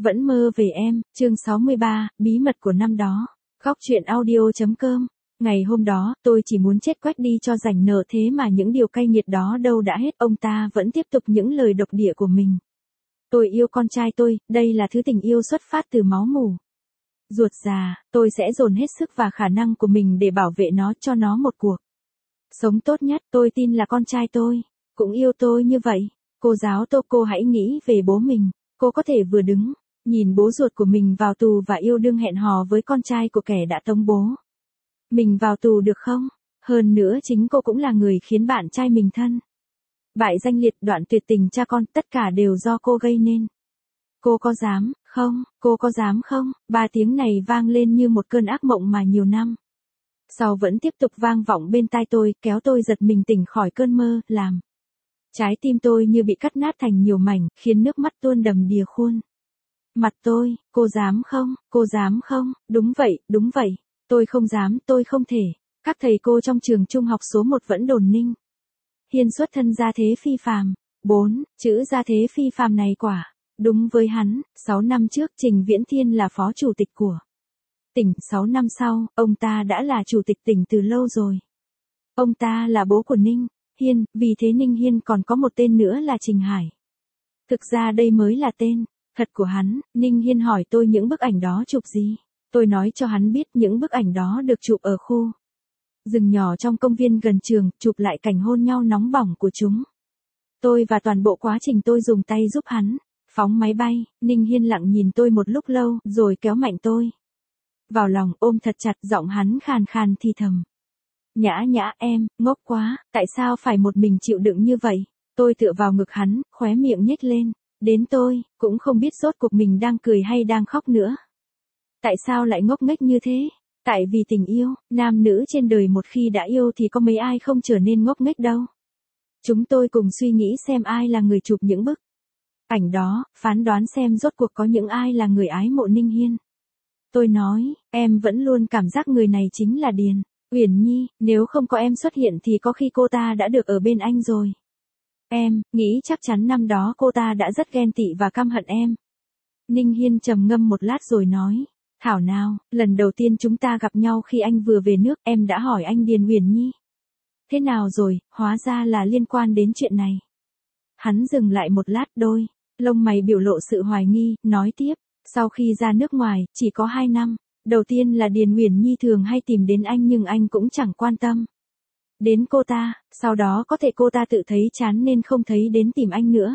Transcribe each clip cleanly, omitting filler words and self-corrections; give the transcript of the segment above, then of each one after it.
Vẫn mơ về em, chương 63, bí mật của năm đó. Góc truyện audio.com. Ngày hôm đó, tôi chỉ muốn chết quách đi cho rảnh nợ, thế mà những điều cay nghiệt đó đâu đã hết, ông ta vẫn tiếp tục những lời độc địa của mình. Tôi yêu con trai tôi, đây là thứ tình yêu xuất phát từ máu mủ. Ruột già, tôi sẽ dồn hết sức và khả năng của mình để bảo vệ nó, cho nó một cuộc sống tốt nhất. Tôi tin là con trai tôi cũng yêu tôi như vậy. Cô giáo Tô, cô hãy nghĩ về bố mình. Cô có thể vừa đứng nhìn bố ruột của mình vào tù và yêu đương hẹn hò với con trai của kẻ đã tống bố mình vào tù được không? Hơn nữa chính cô cũng là người khiến bạn trai mình thân bại danh liệt, đoạn tuyệt tình cha con, tất cả đều do cô gây nên. Cô có dám không? Cô có dám không? 3 tiếng này vang lên như một cơn ác mộng mà nhiều năm sau vẫn tiếp tục vang vọng bên tai tôi, kéo tôi giật mình tỉnh khỏi cơn mơ, làm trái tim tôi như bị cắt nát thành nhiều mảnh, khiến nước mắt tuôn đầm đìa khuôn mặt tôi. Cô dám không? Cô dám không? Đúng vậy, tôi không dám, tôi không thể. Các thầy cô trong trường trung học số 1 vẫn đồn Ninh Hiên xuất thân gia thế phi phàm. 4 chữ gia thế phi phàm này quả đúng với hắn. 6 năm trước, Trình Viễn Thiên là phó chủ tịch của tỉnh, 6 năm sau, ông ta đã là chủ tịch tỉnh từ lâu rồi. Ông ta là bố của Ninh Hiên, vì thế Ninh Hiên còn có một tên nữa là Trình Hải. Thực ra đây mới là tên thật của hắn. Ninh Hiên hỏi tôi những bức ảnh đó chụp gì. Tôi nói cho hắn biết những bức ảnh đó được chụp ở khu rừng nhỏ trong công viên gần trường, chụp lại cảnh hôn nhau nóng bỏng của chúng tôi, và toàn bộ quá trình tôi dùng tay giúp hắn phóng máy bay. Ninh Hiên lặng nhìn tôi một lúc lâu, rồi kéo mạnh tôi vào lòng, ôm thật chặt, giọng hắn khàn khàn thì thầm: Nhã Nhã em, ngốc quá, tại sao phải một mình chịu đựng như vậy? Tôi tựa vào ngực hắn, khóe miệng nhếch lên. Đến tôi cũng không biết rốt cuộc mình đang cười hay đang khóc nữa. Tại sao lại ngốc nghếch như thế? Tại vì tình yêu, nam nữ trên đời một khi đã yêu thì có mấy ai không trở nên ngốc nghếch đâu. Chúng tôi cùng suy nghĩ xem ai là người chụp những bức ảnh đó, phán đoán xem rốt cuộc có những ai là người ái mộ Ninh Hiên. Tôi nói, em vẫn luôn cảm giác người này chính là Điền Uyển Nhi, nếu không có em xuất hiện thì có khi cô ta đã được ở bên anh rồi. Em nghĩ chắc chắn năm đó cô ta đã rất ghen tị và căm hận em. Ninh Hiên trầm ngâm một lát rồi nói, thảo nào, lần đầu tiên chúng ta gặp nhau khi anh vừa về nước, em đã hỏi anh Điền Uyển Nhi thế nào rồi, hóa ra là liên quan đến chuyện này. Hắn dừng lại một lát, đôi lông mày biểu lộ sự hoài nghi, nói tiếp, sau khi ra nước ngoài, chỉ có 2 năm, đầu tiên là Điền Uyển Nhi thường hay tìm đến anh nhưng anh cũng chẳng quan tâm đến cô ta, sau đó có thể cô ta tự thấy chán nên không thấy đến tìm anh nữa.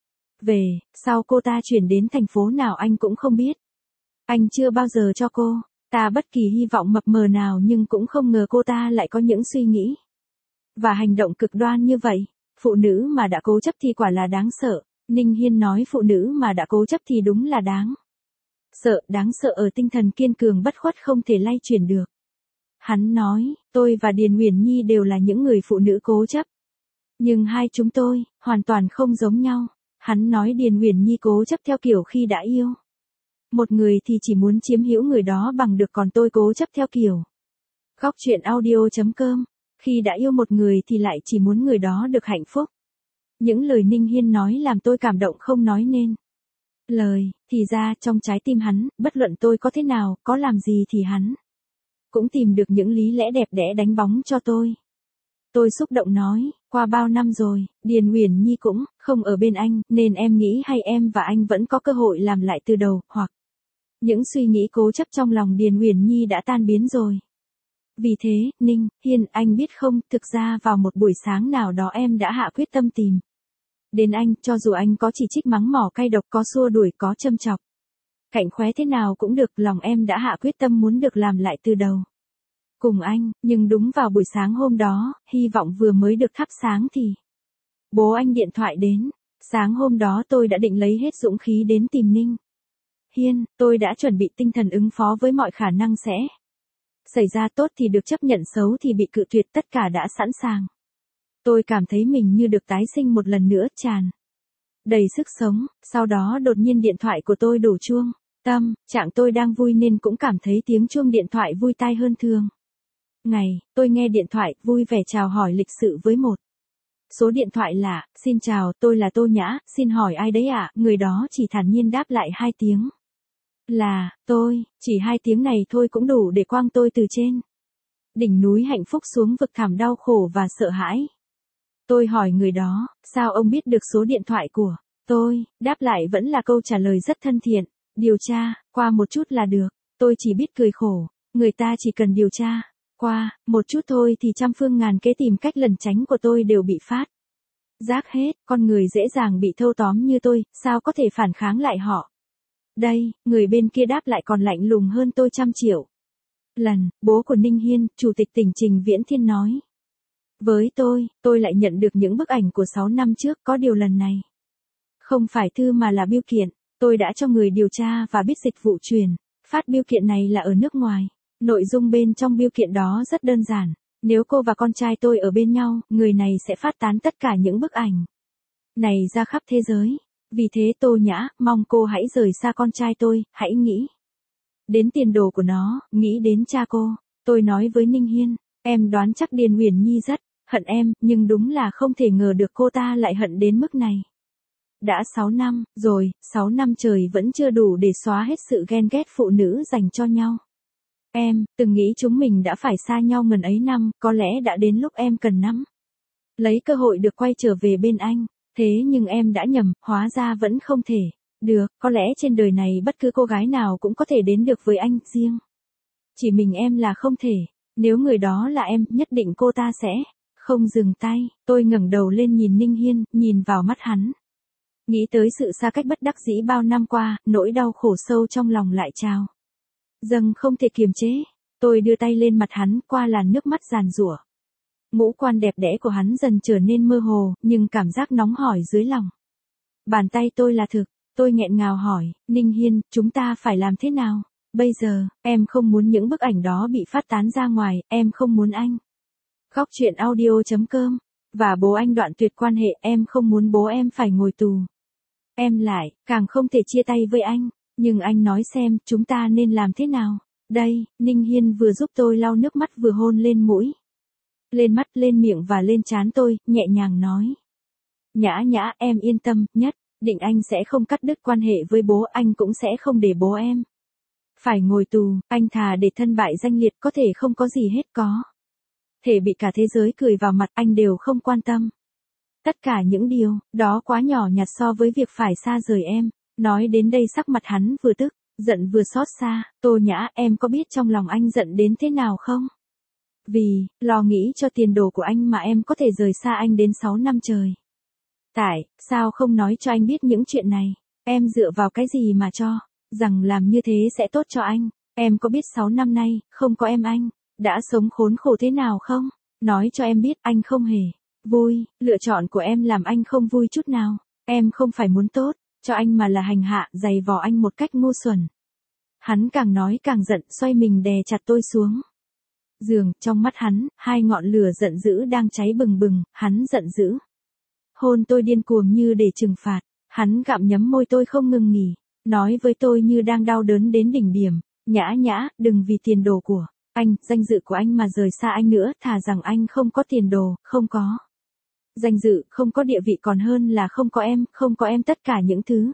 Về sau cô ta chuyển đến thành phố nào anh cũng không biết. Anh chưa bao giờ cho cô ta bất kỳ hy vọng mập mờ nào, nhưng cũng không ngờ cô ta lại có những suy nghĩ và hành động cực đoan như vậy. Phụ nữ mà đã cố chấp thì quả là đáng sợ. Ninh Hiên nói phụ nữ mà đã cố chấp thì đúng là đáng sợ ở tinh thần kiên cường bất khuất không thể lay chuyển được. Hắn nói, tôi và Điền Uyển Nhi đều là những người phụ nữ cố chấp. Nhưng hai chúng tôi, hoàn toàn không giống nhau. Hắn nói Điền Uyển Nhi cố chấp theo kiểu khi đã yêu một người thì chỉ muốn chiếm hữu người đó bằng được, còn tôi cố chấp theo kiểu góc truyện audio.com. Khi đã yêu một người thì lại chỉ muốn người đó được hạnh phúc. Những lời Ninh Hiên nói làm tôi cảm động không nói nên lời. Thì ra trong trái tim hắn, bất luận tôi có thế nào, có làm gì thì hắn cũng tìm được những lý lẽ đẹp đẽ đánh bóng cho tôi. Tôi xúc động nói, qua bao năm rồi, Điền Uyển Nhi cũng không ở bên anh, nên em nghĩ hay em và anh vẫn có cơ hội làm lại từ đầu, hoặc những suy nghĩ cố chấp trong lòng Điền Uyển Nhi đã tan biến rồi. Vì thế, Ninh Hiên, anh biết không, thực ra vào một buổi sáng nào đó em đã hạ quyết tâm tìm đến anh, cho dù anh có chỉ trích mắng mỏ cay độc, có xua đuổi, có châm chọc cạnh khóe thế nào cũng được, lòng em đã hạ quyết tâm muốn được làm lại từ đầu cùng anh. Nhưng đúng vào buổi sáng hôm đó, hy vọng vừa mới được thắp sáng thì bố anh điện thoại đến. Sáng hôm đó tôi đã định lấy hết dũng khí đến tìm Ninh Hiên, tôi đã chuẩn bị tinh thần ứng phó với mọi khả năng sẽ xảy ra, tốt thì được chấp nhận, xấu thì bị cự tuyệt, tất cả đã sẵn sàng. Tôi cảm thấy mình như được tái sinh một lần nữa, tràn đầy sức sống. Sau đó đột nhiên điện thoại của tôi đổ chuông. Tâm trạng tôi đang vui nên cũng cảm thấy tiếng chuông điện thoại vui tai hơn thường ngày. Tôi nghe điện thoại, vui vẻ chào hỏi lịch sự với một Số điện thoại lạ, xin chào, tôi là Tô Nhã, xin hỏi ai đấy ạ? Người đó chỉ thản nhiên đáp lại 2 tiếng. Là, tôi, chỉ 2 tiếng này thôi cũng đủ để quăng tôi từ trên đỉnh núi hạnh phúc xuống vực thẳm đau khổ và sợ hãi. Tôi hỏi người đó, sao ông biết được số điện thoại của tôi? Đáp lại vẫn là câu trả lời rất thân thiện. Điều tra, qua một chút là được. Tôi chỉ biết cười khổ. Người ta chỉ cần điều tra qua một chút thôi thì trăm phương ngàn kế tìm cách lẩn tránh của tôi đều bị phát giác hết. Con người dễ dàng bị thâu tóm như tôi, sao có thể phản kháng lại họ? Đây, người bên kia đáp lại còn lạnh lùng hơn tôi 100 triệu lần. Bố của Ninh Hiên, chủ tịch tỉnh Trình Viễn Thiên nói với tôi lại nhận được những bức ảnh của 6 năm trước, có điều lần này không phải thư mà là bưu kiện. Tôi đã cho người điều tra và biết dịch vụ truyền phát bưu kiện này là ở nước ngoài. Nội dung bên trong bưu kiện đó rất đơn giản. Nếu cô và con trai tôi ở bên nhau, người này sẽ phát tán tất cả những bức ảnh này ra khắp thế giới. Vì thế Tô Nhã, mong cô hãy rời xa con trai tôi, hãy nghĩ đến tiền đồ của nó, nghĩ đến cha cô. Tôi nói với Ninh Hiên, em đoán chắc Điền Uyển Nhi rất hận em, nhưng đúng là không thể ngờ được cô ta lại hận đến mức này. Đã 6 năm, rồi, 6 năm trời vẫn chưa đủ để xóa hết sự ghen ghét phụ nữ dành cho nhau. Em, từng nghĩ chúng mình đã phải xa nhau ngần ấy năm, có lẽ đã đến lúc em cần nắm lấy cơ hội được quay trở về bên anh. Thế nhưng em đã nhầm, hóa ra vẫn không thể được, có lẽ trên đời này bất cứ cô gái nào cũng có thể đến được với anh, riêng chỉ mình em là không thể. Nếu người đó là em, nhất định cô ta sẽ không dừng tay. Tôi ngẩng đầu lên nhìn Ninh Hiên, nhìn vào mắt hắn. Nghĩ tới sự xa cách bất đắc dĩ bao năm qua, nỗi đau khổ sâu trong lòng lại trào dâng không thể kiềm chế. Tôi đưa tay lên mặt hắn, qua làn nước mắt giàn giụa. Ngũ quan đẹp đẽ của hắn dần trở nên mơ hồ, nhưng cảm giác nóng hổi dưới lòng bàn tay tôi là thực. Tôi nghẹn ngào hỏi, Ninh Hiên, chúng ta phải làm thế nào? Bây giờ, em không muốn những bức ảnh đó bị phát tán ra ngoài, em không muốn anh khóc chuyện audio.com và bố anh đoạn tuyệt quan hệ, em không muốn bố em phải ngồi tù. Em lại, càng không thể chia tay với anh. Nhưng anh nói xem, chúng ta nên làm thế nào? Đây, Ninh Hiên vừa giúp tôi lau nước mắt vừa hôn lên mũi, lên mắt, lên miệng và lên trán tôi, nhẹ nhàng nói. Nhã Nhã, em yên tâm, nhất định anh sẽ không cắt đứt quan hệ với bố, anh cũng sẽ không để bố em phải ngồi tù. Anh thà để thân bại danh liệt, có thể không có gì hết, có thể bị cả thế giới cười vào mặt, anh đều không quan tâm. Tất cả những điều đó quá nhỏ nhặt so với việc phải xa rời em. Nói đến đây sắc mặt hắn vừa tức giận vừa xót xa. Tô Nhã, em có biết trong lòng anh giận đến thế nào không? Vì lo nghĩ cho tiền đồ của anh mà em có thể rời xa anh đến 6 năm trời. Tại sao không nói cho anh biết những chuyện này? Em dựa vào cái gì mà cho rằng làm như thế sẽ tốt cho anh? Em có biết 6 năm nay không có em anh đã sống khốn khổ thế nào không? Nói cho em biết, anh không hề vui. Lựa chọn của em làm anh không vui chút nào. Em không phải muốn tốt cho anh mà là hành hạ, giày vò anh một cách ngu xuẩn. Hắn càng nói càng giận, xoay mình đè chặt tôi xuống giường. Trong mắt hắn, 2 ngọn lửa giận dữ đang cháy bừng bừng. Hắn giận dữ hôn tôi điên cuồng như để trừng phạt. Hắn gặm nhấm môi tôi không ngừng nghỉ, nói với tôi như đang đau đớn đến đỉnh điểm. Nhã Nhã, đừng vì tiền đồ của anh, danh dự của anh mà rời xa anh nữa. Thà rằng anh không có tiền đồ, không có danh dự, không có địa vị còn hơn là không có em. Không có em, tất cả những thứ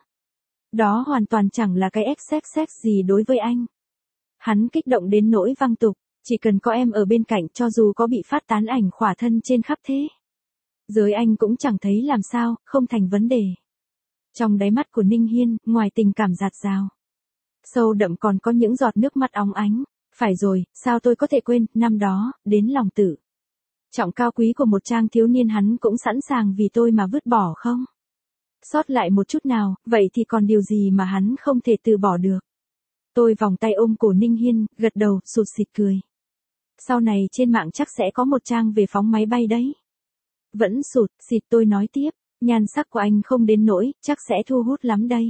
đó hoàn toàn chẳng là cái xx gì đối với anh. Hắn kích động đến nỗi văng tục. Chỉ cần có em ở bên cạnh, cho dù có bị phát tán ảnh khỏa thân trên khắp thế giới anh cũng chẳng thấy làm sao, không thành vấn đề. Trong đáy mắt của Ninh Hiên, ngoài tình cảm dạt dào sâu đậm còn có những giọt nước mắt óng ánh. Phải rồi, sao tôi có thể quên, năm đó, đến lòng tự trọng cao quý của một Trang thiếu niên hắn cũng sẵn sàng vì tôi mà vứt bỏ không sót lại một chút nào. Vậy thì còn điều gì mà hắn không thể từ bỏ được? Tôi vòng tay ôm cổ Ninh Hiên, gật đầu, sụt sịt cười. Sau này trên mạng chắc sẽ có một trang về phóng máy bay đấy. Vẫn sụt sịt tôi nói tiếp, nhan sắc của anh không đến nỗi, chắc sẽ thu hút lắm đây.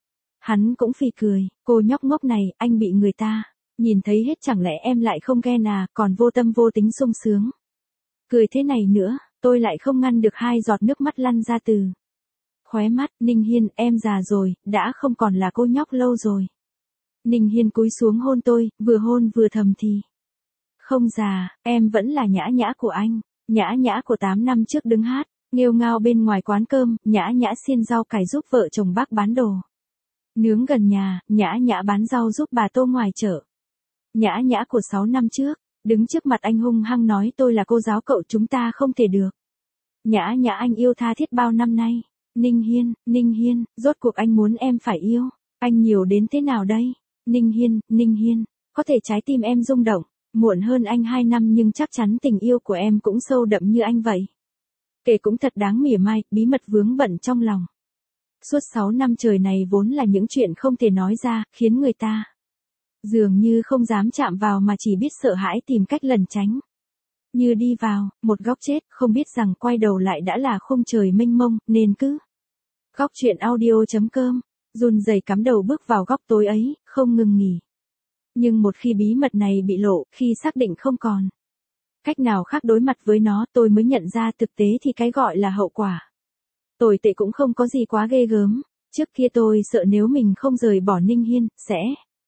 Hắn cũng phì cười, cô nhóc ngốc này, anh bị người ta nhìn thấy hết, chẳng lẽ em lại không ghen à, còn vô tâm vô tính sung sướng. Cười thế này nữa, tôi lại không ngăn được 2 giọt nước mắt lăn ra từ khóe mắt. Ninh Hiên, em già rồi, đã không còn là cô nhóc lâu rồi. Ninh Hiên cúi xuống hôn tôi, vừa hôn vừa thầm thì. Không già, em vẫn là Nhã Nhã của anh. Nhã Nhã của 8 năm trước đứng hát Nghêu ngao bên ngoài quán cơm, Nhã Nhã xiên rau cải giúp vợ chồng bác bán đồ. Nướng gần nhà, Nhã Nhã bán rau giúp bà Tô ngoài chợ. Nhã Nhã của 6 năm trước, đứng trước mặt anh hung hăng nói tôi là cô giáo cậu chúng ta không thể được. Nhã Nhã anh yêu tha thiết bao năm nay. Ninh Hiên, rốt cuộc anh muốn em phải yêu. Anh nhiều đến thế nào đây? Ninh Hiên, có thể trái tim em rung động, muộn hơn anh 2 năm nhưng chắc chắn tình yêu của em cũng sâu đậm như anh vậy. Kể cũng thật đáng mỉa mai, bí mật vướng bận trong lòng. Suốt 6 năm trời này vốn là những chuyện không thể nói ra, khiến người ta dường như không dám chạm vào mà chỉ biết sợ hãi tìm cách lẩn tránh. Như đi vào một góc chết, không biết rằng quay đầu lại đã là khung trời mênh mông, nên cứ góc chuyện audio.com, run rẩy cắm đầu bước vào góc tối ấy, không ngừng nghỉ. Nhưng một khi bí mật này bị lộ, khi xác định không còn cách nào khác đối mặt với nó, tôi mới nhận ra thực tế thì cái gọi là hậu quả tồi tệ cũng không có gì quá ghê gớm. Trước kia tôi sợ nếu mình không rời bỏ Ninh Hiên, sẽ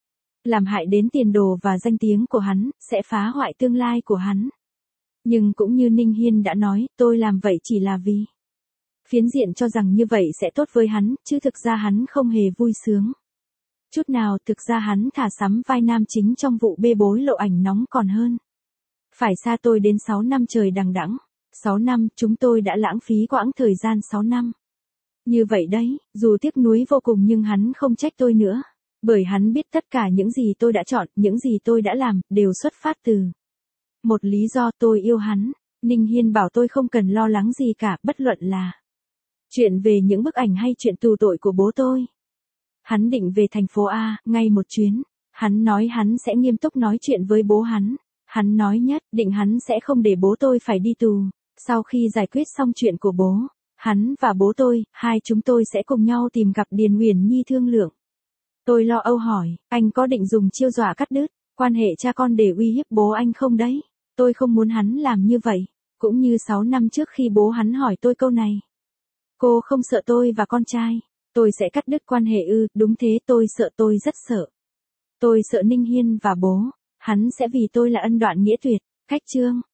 làm hại đến tiền đồ và danh tiếng của hắn, sẽ phá hoại tương lai của hắn. Nhưng cũng như Ninh Hiên đã nói, tôi làm vậy chỉ là vì phiến diện cho rằng như vậy sẽ tốt với hắn, chứ thực ra hắn không hề vui sướng chút nào. Thực ra hắn thà sắm vai nam chính trong vụ bê bối lộ ảnh nóng còn hơn phải xa tôi đến 6 năm trời đằng đẵng. 6 năm, chúng tôi đã lãng phí quãng thời gian 6 năm. Như vậy đấy, dù tiếc nuối vô cùng nhưng hắn không trách tôi nữa. Bởi hắn biết tất cả những gì tôi đã chọn, những gì tôi đã làm, đều xuất phát từ một lý do: tôi yêu hắn. Ninh Hiên bảo tôi không cần lo lắng gì cả, bất luận là chuyện về những bức ảnh hay chuyện tù tội của bố tôi. Hắn định về thành phố A, ngay một chuyến. Hắn nói hắn sẽ nghiêm túc nói chuyện với bố hắn. Hắn nói nhất định hắn sẽ không để bố tôi phải đi tù. Sau khi giải quyết xong chuyện của bố, hắn và bố tôi, hai chúng tôi sẽ cùng nhau tìm gặp Điền Uyển Nhi thương lượng. Tôi lo âu hỏi, anh có định dùng chiêu dọa cắt đứt quan hệ cha con để uy hiếp bố anh không đấy? Tôi không muốn hắn làm như vậy. Cũng như 6 năm trước khi bố hắn hỏi tôi câu này. Cô không sợ tôi và con trai tôi sẽ cắt đứt quan hệ ư? Đúng thế, tôi sợ, tôi rất sợ. Tôi sợ Ninh Hiên và bố hắn sẽ vì tôi là ân đoạn nghĩa tuyệt. Cách chương